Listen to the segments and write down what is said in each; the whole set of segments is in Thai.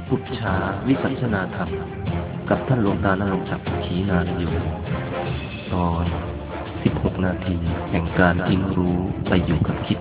อุปชาวิสัชนาธรรมกับท่านหลวงตานรงค์ศักดิ์ขีนานอยู่ตอน16 นาทีแห่งการทิ้งรู้ไปอยู่กับคิด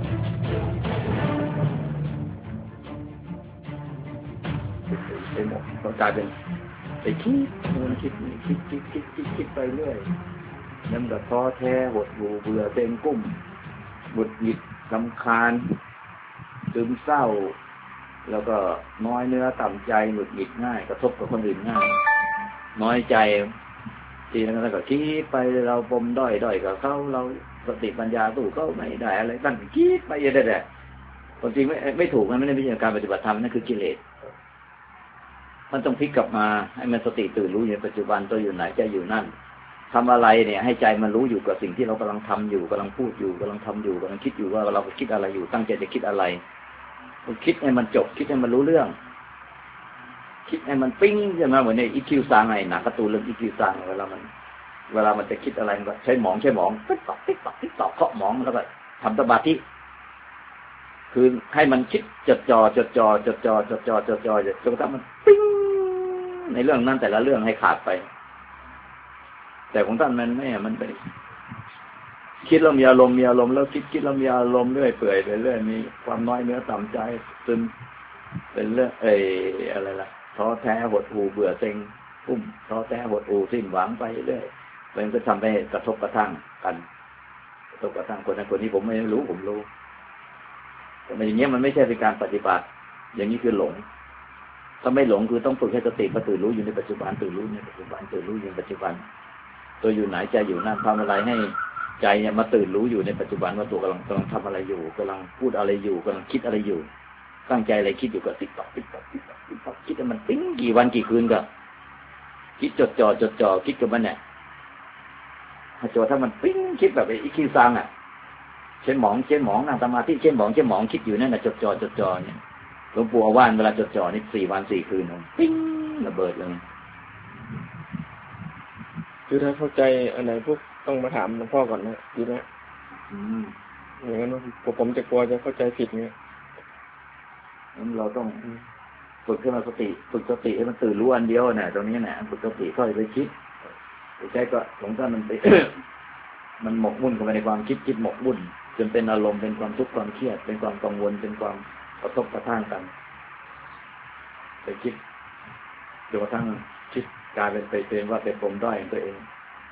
ไปหมดก็กลายเป็นไปคิดมันคิดไปเรื่อยนั่นก็ท้อแท้หดหู่เบื่อเต็มกุ้มหงุดหงิดรำคาญซึมเศร้าแล้วก็น้อยเนื้อต่ำใจหงุดหงิดง่ายกระทบกับคนอื่นง่ายน้อยใจทีนั้นก็คิดไปเราปมด้อยกับเขาเราสติปัญญาสู้เขาไม่ได้อะไรตั้งคิดไปเยอะแยะความจริงไม่ถูกมันไม่ได้เป็นการปฏิบัติธรรมนั่นคือกิเลสมันต้องพลิกกลับมาให้มันสติตื่นรู้อยู่ในปัจจุบันตัวอยู่ไหนใจอยู่นั่นทำอะไรเนี่ยให้ใจมันรู้อยู่กับสิ่งที่เรากำลังทำอยู่กำลังพูดอยู่กำลังทำอยู่กำลังคิดอยู่ว่าเราคิดอะไรอยู่ตั้งใจจะคิดอะไรคิดให้มันจบคิดให้มันรู้เรื่องคิดให้มันปิ้งอย่างนั้นเหมือนในอีคิวซังไงหนังการ์ตูนเรื่องอีคิวซังเวลามันจะคิดอะไรมันก็ใช้หมองติ๊กตอกเคาะหมองแล้วก็ทำสมาธิคือให้มันคิดจดจ่อจนกระทั่งมันปิ้งในเรื่องนั้นแต่ละเรื่องให้ขาดไปแต่ของท่านมันไม่มันไปคิดแล้วมีอารมณ์แล้วคิดแล้วมีอารมณ์เรื่อยเปื่อยไปเรื่อยมีความน้อยเนื้อต่ำใจซึมเป็นเรื่องอะไรล่ะท้อแท้หดหู่เบื่อเซ็งกุ้มท้อแท้หดหู่สิ้นหวังไปเรื่อยมันก็ทำให้กระทบกระทั่งกันกระทบกระทั่งคนนั้นคนนี้ผมไม่รู้ผมรู้แต่อย่างเงี้ยมันไม่ใช่เป็นการปฏิบัติอย่างนี้คือหลงถ้าไม่หลงคือต้องฝึกให้สติมาตื่นรู้อยู่ในปัจจุบันตื่นรู้ในปัจจุบันตื่นรู้อยู่ในปัจจุบันตัวอยู่ไหนใจอยู่นั่นทำอะไรให้ใจเนี่ยมาตื่นรู้อยู่ในปัจจุบันว่าตัวกำลังทำอะไรอยู่กำลังพูดอะไรอยู่กำลังคิดอะไรอยู่ตั้งใจอะไรคิดอยู่กับติ๊กต๊อกคิดให้มันปิ้งกี่วันกี่คืนก็คิดจดจ่อคิดกับมันเนี่ยถ้ามันปิ้งคิดแบบไอ้คิวซังอ่ะเช่นหมองนั่งสมาธิเช่นหมองคิดอยู่นั่นน่ะจดจ่อเนี่ยหลวงปู่อาว่านเวลาจดจ่อนี่4 วัน 4 คืนปิ้งระเบิดเลยคือถ้าเข้าใจอันไหนพวกต้องมาถามหลวงพ่อก่อนนะดีไหมอย่างนั้นผมจะกลัวจะเข้าใจผิดเงี้ยงั้นเราต้องฝึกให้มันฝึกสติให้มันตื่นรู้อันเดียวเนี่ยตรงนี้เนี่ยฝึกสติค่อยไปคิดใช่ก็หลงท่านมันไป มันหมกมุ่นเข้าไปในความคิดหมกมุ่นจนเป็นอารมณ์เป็นความทุกข์ความเครียดเป็นความกังวลเป็นความกระทบกระทั่งกันไปคิดจนกระทั่งคิดกลายเป็นว่าเป็นปมด้อยของตัวเอง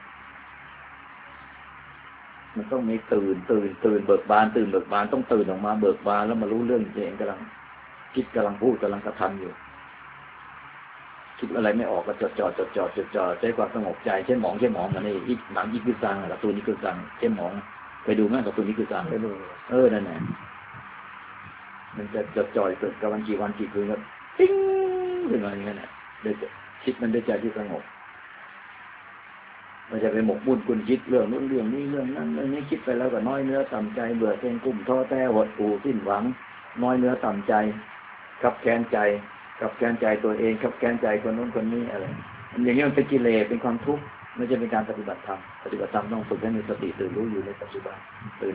มันต้องมีตื่นเบิกบานต้องตื่นออกมาเบิกบานแล้วมารู้เรื่องตัวเองกำลังคิดกำลังพูดกำลังกระทำอยู่คิดอะไรไม่ออกก็จดจ่อใช้ความสงบใจเช่นหมองมันนี่อีกหนังอีกคือซังกับตัวนี้คือซังเช่นหมองไปดูแม่กับตัวนี้คือซังไปดูนั่นแหละมันจะจดจ่อยเกิดกับวันกี่คืนก็ติ้งขึ้นมาอย่างนั้นแหละเดี๋ยวคิดมันด้วยใจที่สงบมันจะไปหมกมุ่นกุนคิดเรื่องนู้นเรื่องนี้เรื่องนั้นเรื่องนี้คิดไปแล้วก็น้อยเนื้อต่ำใจเบื่อเซ็งกุ้มท้อแท้หดหู่สิ้นหวังน้อยเนื้อต่ำใจกับแค้นใจตัวเองกับแค้นใจคนนู้นคนนี้อะไรอย่างนี้มันเป็นกิเลสเป็นความทุกข์ไม่ใช่เป็นการปฏิบัติธรรมต้องฝึกให้มีสติตื่นรู้อยู่ในปัจจุบัน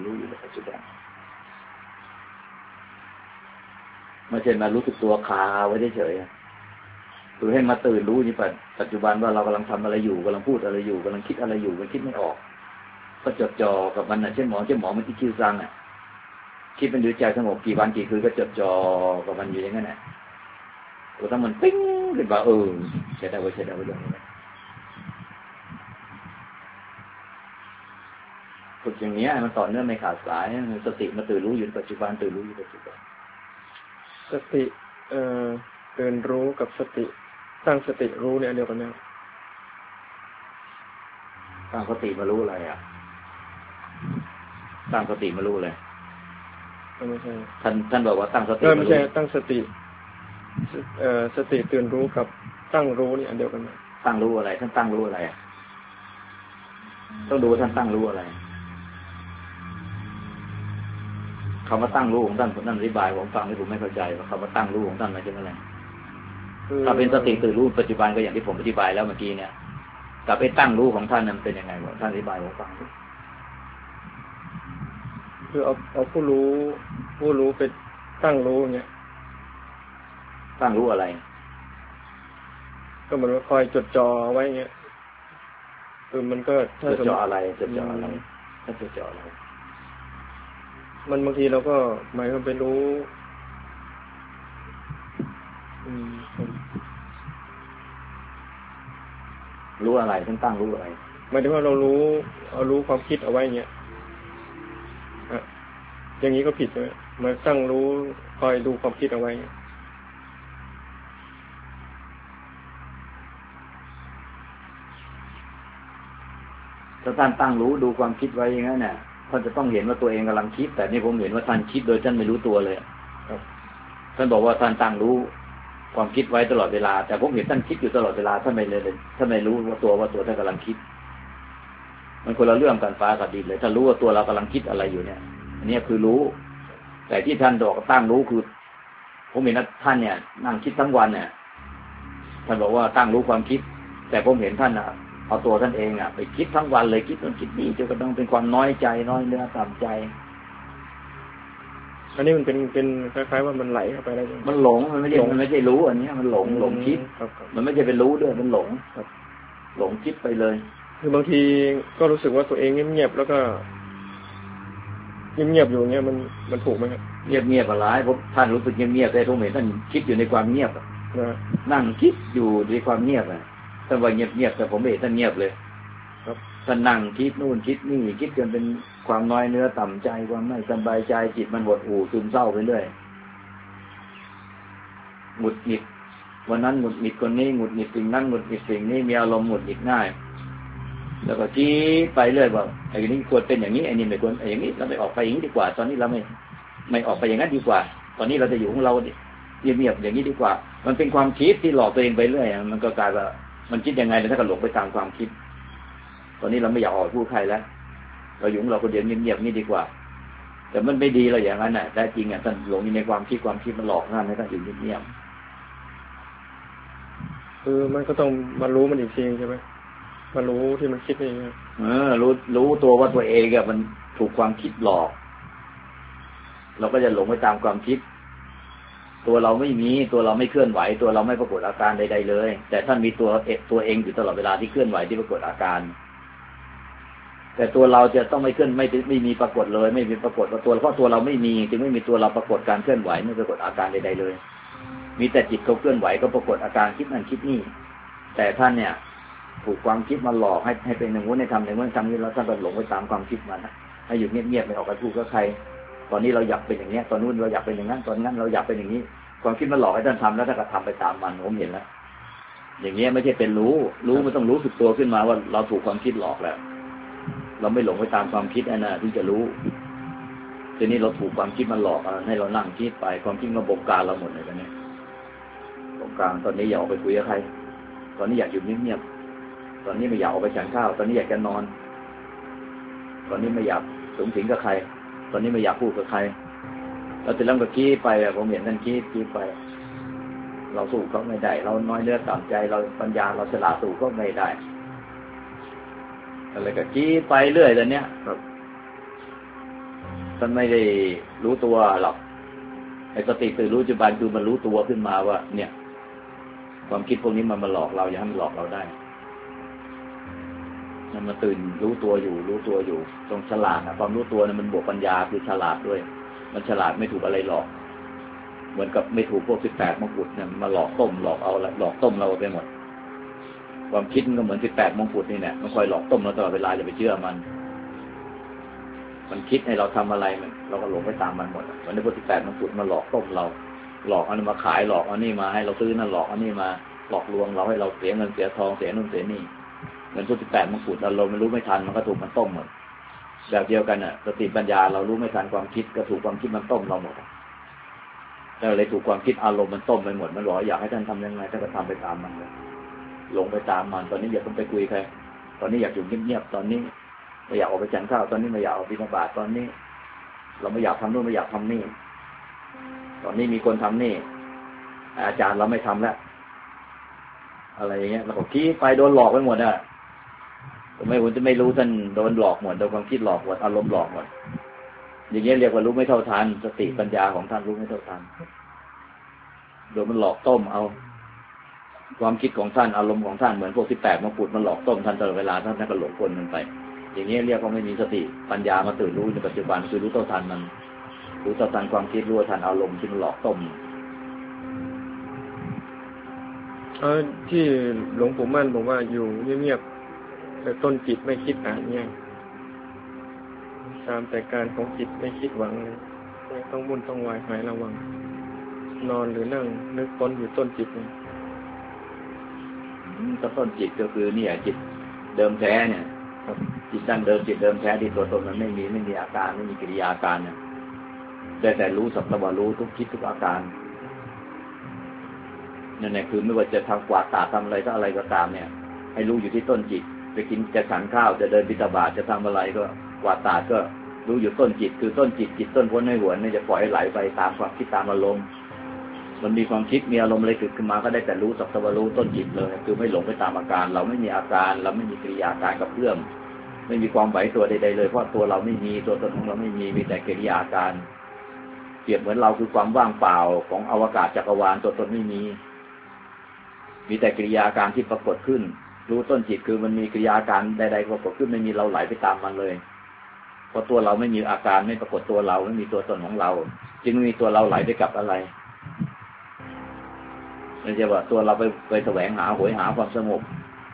ไม่ใช่มารู้สึกตัวคาไว้เฉยๆคือให้มาตื่นรู้ในปัจจุบันว่าเรากำลังทำอะไรอยู่กำลังพูดอะไรอยู่กำลังคิดอะไรอยู่มันคิดไม่ออกก็จดจ่อกับมันเช่นหมอมันคิดซังคิดเป็นดูใจสงบกี่วันกี่คืนก็จดจ่อกับมันอยู่อย่างนั้นถ้ามันปิ้งขึ้นมาใช่ได้อย่างนี้ฝึกอย่างนี้มันต่อเนื่องไม่ขาดสายสติมาตื่นรู้อยู่ปัจจุบันสติตื่นรู้กับสติตั้งสติรู้เนี่ยเดียวกันเนี่ยตั้งสติมารู้อะไรตั้งสติมารู้เลยไม่ใช่ท่านบอกว่าตั้งสติไม่ใช่ตั้งสติสติตื่นรู้กับตั้งรู้นี่อันเดียวกันไหมตั้งรู้อะไรท่านตั้งรู้อะไรต้องดูท่านตั้งรู้อะไรคำว่าตั้งรู้ของท่านอธิบายผมฟังที่ผมไม่เข้าใจว่าคำว่าตั้งรู้ของท่านหมายถึงอะไรถ้าเป็นสติตื่นรู้ปัจจุบันก็อย่างที่ผมอธิบายแล้วเมื่อกี้เนี่ยแต่ไปตั้งรู้ของท่านนั้นเป็นยังไงวะท่านอธิบายผมฟังคือเอาผู้รู้ไปตั้งรู้เงี้ยตั้งรู้อะไรก็เหมือนว่าคอยจดจ่อไว้เงี้ยคือมันก็จดจ่ออะไรจดจ่ออะไรถ้าจดจ่ออะไรมันบางทีเราก็หมายความไปรู้รู้อะไรตั้งรู้อะไรหมายถึงว่าเรารู้ความคิดเอาไว้เงี้ยอย่างนี้ก็ผิดใช่ไหมมาตั้งรู้คอยดูความคิดเอาไว้ถ้าท่านตั้งรู้ดูความคิดไว้อย่างนั้นเนี่ยท่านจะต้องเห็นว่าตัวเองกำลังคิดแต่นี่ผมเห็นว่าท่านคิดโดยท่านไม่รู้ตัวเลยท่านบอกว่าท่านตั้งรู้ความคิดไว้ตลอดเวลาแต่ผมเห็นท่านคิดอยู่ตลอดเวลาท่านไม่เลยท่านไม่รู้ว่าตัวท่านกำลังคิดมันคนละเรื่องกันฟ้ากับดินเลยถ้ารู้ว่าตัวเรากำลังคิดอะไรอยู่เนี่ยอันนี้คือรู้แต่ที่ท่านบอกตั้งรู้คือผมเห็นท่านเนี่ยนั่งคิดทั้งวันเนี่ยท่านบอกว่าตั้งรู้ความคิดแต่ผมเห็นท่านเอาตัวท่านเองไปคิดทั้งวันเลยคิดนู่นคิดนี่จนกระทั่งเป็นความน้อยใจน้อยเนื้อต่ำใจอันนี้มันเป็นคล้ายๆว่ามันไหลเข้าไปแล้วมันหลงมันไม่ใช่รู้อันนี้มันหลงคิดมันไม่ใช่เป็นรู้ด้วยมันหลงคิดไปเลยคือบางทีก็รู้สึกว่าตัวเองเงียบๆแล้วก็เงียบๆอยู่เงี้ยมันถูกไหมครับเงียบอะไรผมท่านรู้สึกเงียบๆแต่ผมเห็นท่านคิดอยู่ในความเงียบนั่งคิดอยู่ในความเงียบท่านว่าเงียบแต่ผมไม่เห็นท่านเงียบเลยท่านนั่งคิดนู่นคิดนี่คิดจนเป็นความน้อยเนื้อต่ำใจความไม่สบายใจจิตมันหดหู่ซึมเศร้าไปเรื่อยหงุดหงิดวันนั้นหงุดหงิดคนนี้หงุดหงิดสิ่งนั้นหงุดหงิดสิ่งนี้มีอารมณ์หงุดหงิดง่ายแล้วก็คิดไปเรื่อยว่าไอ้นี่ควรเป็นอย่างนี้ไอ้นี่ไม่ควรอย่างนี้เราไม่ออกไปอย่างนี้ดีกว่าตอนนี้เราไม่ออกไปอย่างนั้นดีกว่าตอนนี้เราจะอยู่ของเราเงียบๆอย่างนี้ดีกว่ามันเป็นความคิดที่หลอกตัวเองไปเรื่อยมันก็กลายว่ามันคิดยังไงแล้วถ้าก็หลงไปตามความคิดตอนนี้เราไม่อยากออกพูดใครแล้วเราอยู่ของเราคนเดียวเงียบๆนี่ดีกว่าแต่มันไม่ดีเราอย่างนั้นแต่จริงท่านหลงอยู่ในความคิดมันหลอกท่านให้ท่านอยู่เงียบคือมันก็ต้องมารู้มันอีกทีใช่ไหมมารู้ที่มันคิดเองรู้ตัวว่าตัวเองมันถูกความคิดหลอกเราก็จะหลงไปตามความคิดตัวเราไม่มีตัวเราไม่เคลื่อนไหวตัวเราไม่ปรากฏอาการใดๆเลยแต่ท่านมีตัวเองอยู่ตลอดเวลาที่เคลื่อนไหวที่ปรากฏอาการแต่ตัวเราจะต้องไม่เคลื่อนไม่มีปรากฏเลยไม่มีปรากฏตัวเพราะตัวเราไม่มีจึงไม่มีตัวเราปรากฏการเคลื่อนไหวไม่ปรากฏอาการใดๆเลยมีแต่จิตเขาเคลื่อนไหวก็ปรากฏอาการคิดนั่นคิดนี่แต่ท่านเนี่ยถูกความคิดมาหลอกให้เป็นอย่างนู้นให้ทำอย่างนู้นทำนี้แล้วท่านก็หลงไปตามความคิดมันให้อยู่เงียบๆไม่ออกไปพูดกับใครตอนนี้เราอยากเป็นอย่างนี้ตอนนู้นเราอยากเป็นอย่างนั้นตอนนั้นเราอยากเป็นอย่างนี้ความคิดมันหลอกให้ท่านทำแล้วท่านก็ทำไปตามมันผมเห็นแล้วอย่างเงี้ยไม่ใช่เป็นรู้มันต้องรู้สึกตัวขึ้นมาว่าเราถูกความคิดหลอกแล้วเราไม่หลงไปตามความคิดนะถึงจะรู้ทีนี้เราถูกความคิดมันหลอกให้เรานั่งคิดไปความคิดมันบงการเราหมดเลยกันเนี่ยบงการตอนนี้อยากออกไปคุยกับใครตอนนี้อยากอยู่เงียบๆตอนนี้ไม่อยากออกไปฉันข้าวตอนนี้อยากจะนอนตอนนี้ไม่อยากสูงสิงกับใครตอนนี้ไม่อยากพูดกับใครเราจะเริ่มกับคิดไปผมเห็นท่านคิดไปเราสู้เขาไม่ได้เราน้อยเนื้อต่ำใจเราปัญญาเราฉลาดสู้เขาไม่ได้อะไรก็คิดไปเรื่อยเลยเนี้ยท่านไม่ได้รู้ตัวหรอกไอ้สติตื่นรู้ปัจจุบันคือมันรู้ตัวขึ้นมาว่าเนี่ยความคิดพวกนี้มันมาหลอกเราอย่าให้มันหลอกเราได้มันมาตื่นรู้ตัวอยู่ตรงฉลาดความรู้ตัวเนี่ยมันบวกปัญญาคือฉลาดด้วยมันฉลาดไม่ถูกอะไรหลอกเหมือนกับไม่ถูกพวก18มงกุฎเนี่ยมาหลอกต้มหลอกเอาหลอกต้มเราไปหมดความคิดมันก็เหมือน18มงกุฎนี่แหละมันคอยหลอกต้มเราตลอดเวลาอย่าไปเชื่อมันคิดให้เราทำอะไรเราก็หลงไปตามมันหมดวันนี้พวก18มงกุฎมาหลอกต้มเราหลอกอันนี้มาขายหลอกอันนี้มาให้เราซื้อนั่นหลอกอันนี้มาหลอกลวงเราให้เราเสียเงินเสียทองเสียนู่นเสียนี่เหมือนพวก18มงกุฎเราไม่รู้ไม่ทันมันก็ถูกมันต้มหมดแบบเดียวกันสติปัญญาเรารู้ไม่ทันความคิดก็ถูกความคิดมันต้มเราหมดเราเลยถูกความคิดอารมณ์มันต้มไปหมดมันบอกอยากให้ท่านทำยังไงท่านก็ทำไปตามมันหลงไปตามมันตอนนี้อยากต้องไปคุยใครตอนนี้อยากอยู่เงียบๆตอนนี้ไม่อยากออกไปฉันข้าวตอนนี้ไม่อยากออกบิณฑบาตตอนนี้เราไม่อยากทำนู่นไม่อยากทำนี่ตอนนี้มีคนทำนี่อาจารย์เราไม่ทำแล้วอะไรอย่างเงี้ยเราก็คิดไปโดนหลอกไปหมดคุณจะไม่รู้ท่านโดนหลอกหมดโดนความคิดหลอกหมดอารมณ์หลอกหมดอย่างเงี้ยเรียกว่ารู้ไม่เท่าทันสติปัญญาของท่านรู้ไม่เท่าทันโดยมันหลอกต้มเอาความคิดของท่านอารมณ์ของท่านเหมือนพวกที่แปดมงกุฎมันหลอกต้มท่านตลอดเวลาท่านก็หลงกลมันไปอย่างนี้เรียกว่าไม่มีสติปัญญามาตื่นรู้ในปัจจุบันคือรู้เท่าทันมันรู้เท่าทันความคิดรู้ทันอารมณ์ที่มันหลอกต้มที่หลวงปู่มั่นบอกว่าอยู่เงียบๆแต่ต้นจิตไม่คิดอ่านเนี่ยตามแต่การของจิตไม่คิดหวังเลยไม่ต้องมุ่นต้องวายหายระวังนอนหรือนั่งนึกค้นอยู่ต้นจิตเนี่ยต้นจิตก็คือเนี่ยจิตเดิมแท้เนี่ยจิตดั้งเดิมจิตเดิมแท้ที่ตัวตนมันไม่มีอาการไม่มีกิริยาอาการเนี่ยได้แต่รู้สักแต่ว่ารู้ทุกคิดทุกอาการนั่นแหละคือไม่ว่าจะทำกวาดตาทำอะไรก็อะไรก็ตามเนี่ยให้รู้อยู่ที่ต้นจิตไปกินจะฉันข้าวจะเดินบิณฑบาตจะทำอะไรก็กวาดตาก็รู้อยู่ต้นจิตคือต้นจิตจิตต้นพ้นให้หวนเนี่ยจะปล่อยให้ไหลไปตามความคิดตามอารมณ์มันมีความคิดมีอารมณ์อะไรเกิดขึ้นมาก็ได้แต่รู้สักแต่ว่ารู้ต้นจิตเลยคือไม่หลงไปตามอาการเราไม่มีอาการเราไม่มีกิริยาการกับเพื่อมไม่มีความไหวตัวใดๆเลยเพราะตัวเราไม่มีตัวตนของเราไม่มีแต่กิริยาการเปรียบเหมือนเราคือความว่างเปล่าของอวกาศจักรวาลตัวตนไม่มีแต่กิริยาการที่ปรากฏขึ้นรู้ต้นจิตคือมันมีกิริยาการใดๆปรากฏขึ้นไม่มีเราไหลไปตามมันเลยเพราะตัวเราไม่มีอาการไม่ปรากฏตัวเราไม่มีตัวตนของเราจึงไม่มีตัวเราไหลไปกับอะไรไม่ใช่ว่าตัวเราไปแสวงหาโหยหาความสงบ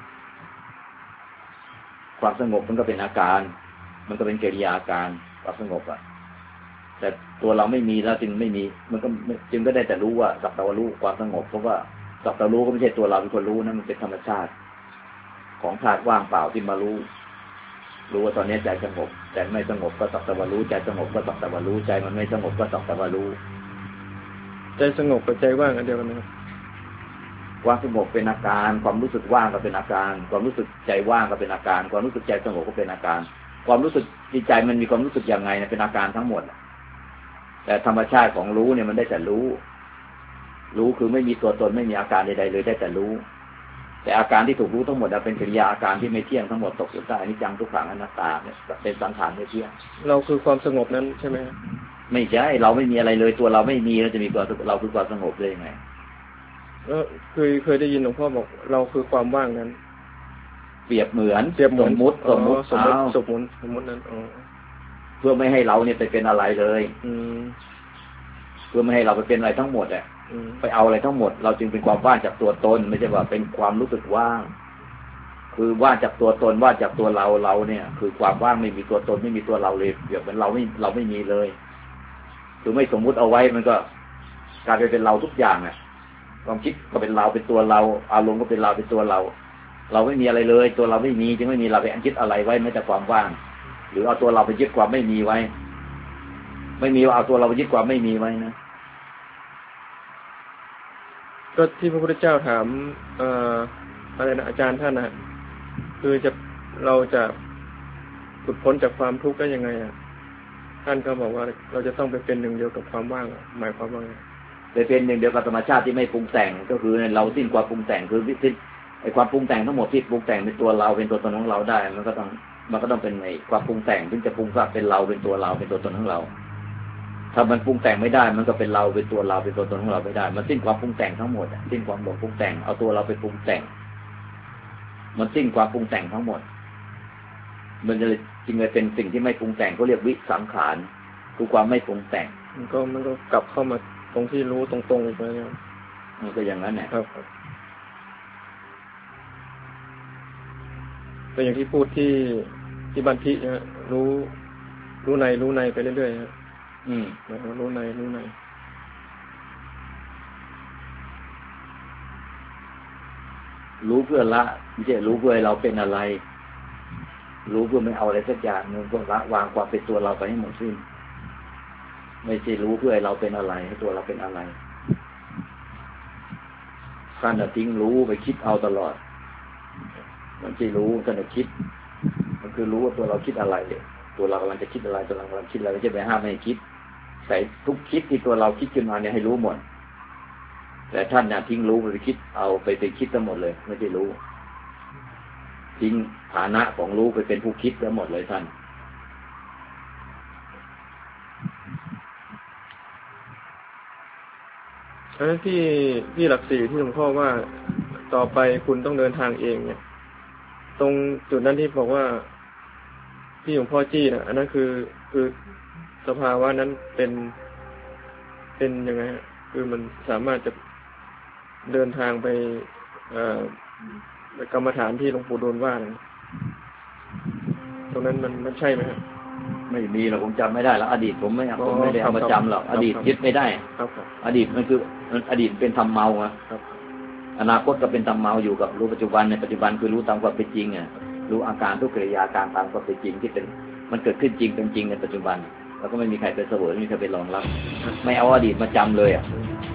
ความสงบมันก็เป็นอาการมันก็เป็นกิริยาการความสงบอ่ะแต่ตัวเราไม่มีแล้วจึงไม่มีมันก็จึงก็ได้แต่รู้ว่าสักแต่ว่ารู้ความสงบเพราะว่าสักแต่รู้ก็ไม่ใช่ตัวเราเป็นคนรู้นะมันเป็นธรรมชาติของธาตุว่างเปล่าที่มารู้ว่าตอนนี้ใจสงบแต่ไม่สงบก็สักแต่ว่ารู้ใจสงบก็สักแต่ว่ารู้ใจมันไม่สงบก็สักแต่ว่ารู้ใจสงบกับใจว่างอันเดียวกันนะครับความสงบเป็นอาการความรู้สึกว่างก็เป็นอาการความรู้สึกใจว่างก็เป็นอาการความรู้สึกใจสงบก็เป็นอาการความรู้สึกใจมันมีความรู้สึกยังไงเนี่ยเป็นอาการทั้งหมดแต่ธรรมชาติของรู้เนี่ยมันได้แต่รู้คือไม่มีตัวตนไม่มีอาการใดๆเลยได้แต่รู้แต่อาการที่ถูกรู้ทั้งหมดเป็นกิริยาอาการที่ไม่เที่ยงทั้งหมดตกอยู่ใต้อนิจจังทุกขังอนัตตาเนี่ยเป็นสังขารไม่เที่ยงเราคือความสงบนั้นใช่ไหมไม่ใช่เราไม่มีอะไรเลยตัวเราไม่มีเราจะมีตัวเราคือความสงบได้ยังไงเคยได้ยินหลวงพ่อบอกเราคือความว่างนั้นเปรียบเหมือนสมมุตินั้นเพื่อไม่ให้เราเนี่ยไปเป็นอะไรเลยเพื่อไม่ให้เราไปเป็นอะไรทั้งหมดไปเอาอะไรทั้งหมดเราจึงเป็นความว่างจากตัวตนไม่ใช่ว่าเป็นความรู้สึกว่างคือว่างจากตัวตนว่างจากตัวเราเนี่ยคือความว่างไม่มีตัวตนไม่มีตัวเราเลยเปรียบเหมือนเราไม่มีเลยคือไม่สมมุติเอาไว้มันก็กลายเป็นเราทุกอย่างความคิดก็เป็นเราเป็นตัวเราอารมณ์ก็เป็นเราเป็นตัวเราไม่มีอะไรเลยตัวเราไม่มีจึงไม่มีเราไปยึดอะไรไว้แม้แต่ความว่างหรือเอาตัวเราไปยึดความไม่มีไว้ไม่มีว่าเอาตัวเราไปยึดความไม่มีไว้นะก็ที่พระพุทธเจ้าถามอะไรนะอาจารย์ท่านนะคือเราจะหลุดพ้นจากความทุกข์ได้ยังไงท่านก็บอกว่าเราจะต้องไปเป็นหนึ่งเดียวกับความว่างหมายความว่าไงไปเป็นหนึ่งเดียวกับธรรมชาติที่ไม่ปรุงแต่งก็คือเราสิ้นความปรุงแต่งคือสิ้นไอ้ความปรุงแต่งทั้งหมดที่ปรุงแต่งเป็นตัวเราเป็นตัวตนของเราได้มันก็ต้องเป็นไอ้ความปรุงแต่งถึงจะปรุงว่าเป็นเราเป็นตัวเราเป็นตัวตนของเราถ้ามันปรุงแต่งไม่ได้มันก็เป็นเราเป็นตัวเราเป็นตัวตนของเราไม่ได้มันสิ้นความปรุงแต่งทั้งหมดสิ้นความหลงปรุงแต่งเอาตัวเราไปปรุงแต่งมันสิ้นความปรุงแต่งทั้งหมดมันจะจริงเลยเป็นสิ่งที่ไม่ปรุงแต่งเขาเรียกวิสังขารคือความไม่ปรุงแต่งมันก็กลับเข้ามาตรงที่รู้ตรงๆอีกแล้วมันก็อย่างนั้นแหละครับแต่อย่างที่พูดที่บันทินะรู้ในไปเรื่อยๆครับรู้ในรู้เพื่อละไม่ใช่รู้เพื่อให้เราเป็นอะไรรู้เพื่อไม่เอาอะไรสักอย่างนึงเพื่อละวางความเป็นตัวเราไปให้หมดสิ้นไม่ใช่รู้เพื่อให้เราเป็นอะไรให้ตัวเราเป็นอะไรการทิ้งรู้ไปคิดเอาตลอดมันไม่รู้การคิดมันคือรู้ว่าตัวเราคิดอะไรตัวเรากำลังจะคิดอะไรตัวเรากำลังคิดอะไรไม่ใช่ไปห้ามไม่ให้คิดใส่ทุกคิดที่ตัวเราคิดขึ้นมาเนี่ยให้รู้หมดแต่ท่านทิ้งรู้ไปคิดเอาไปคิดทั้งหมดเลยไม่ใช่รู้ทิ้งฐานะของรู้ไปเป็นผู้คิดทั้งหมดเลยท่านอันนั้นที่หลักสี่ที่หลวงพ่อว่าต่อไปคุณต้องเดินทางเองเนี่ยตรงจุดนั้นที่บอกว่าที่หลวงพ่อจี้นะอันนั้นคือสภาวะนั้นเป็นยังไงฮะคือมันสามารถจะเดินทางไปกรรมฐานที่หลวงปู่ดูลว่านะตรงนั้นมันใช่ไหมครับไม่มีหรอกผมจำไม่ได้แล้วอดีตผมไม่ได้เอามาจำหรอกอดีตยึดไม่ได้อดีตมันคืออดีตเป็นธรรมเมาอะอนาคตก็เป็นธรรมเมาอยู่กับรู้ปัจจุบันในปัจจุบันคือรู้ตามความเป็นจริงอ่ะรู้อาการทุกกิริยาการตามความเป็นจริงที่เป็นมันเกิดขึ้นจริงเป็นจริงในปัจจุบันแล้วก็ไม่มีใครไปเสวยไม่มีใครไปรองรับไม่เอาอดีตมาจำเลยอ่ะ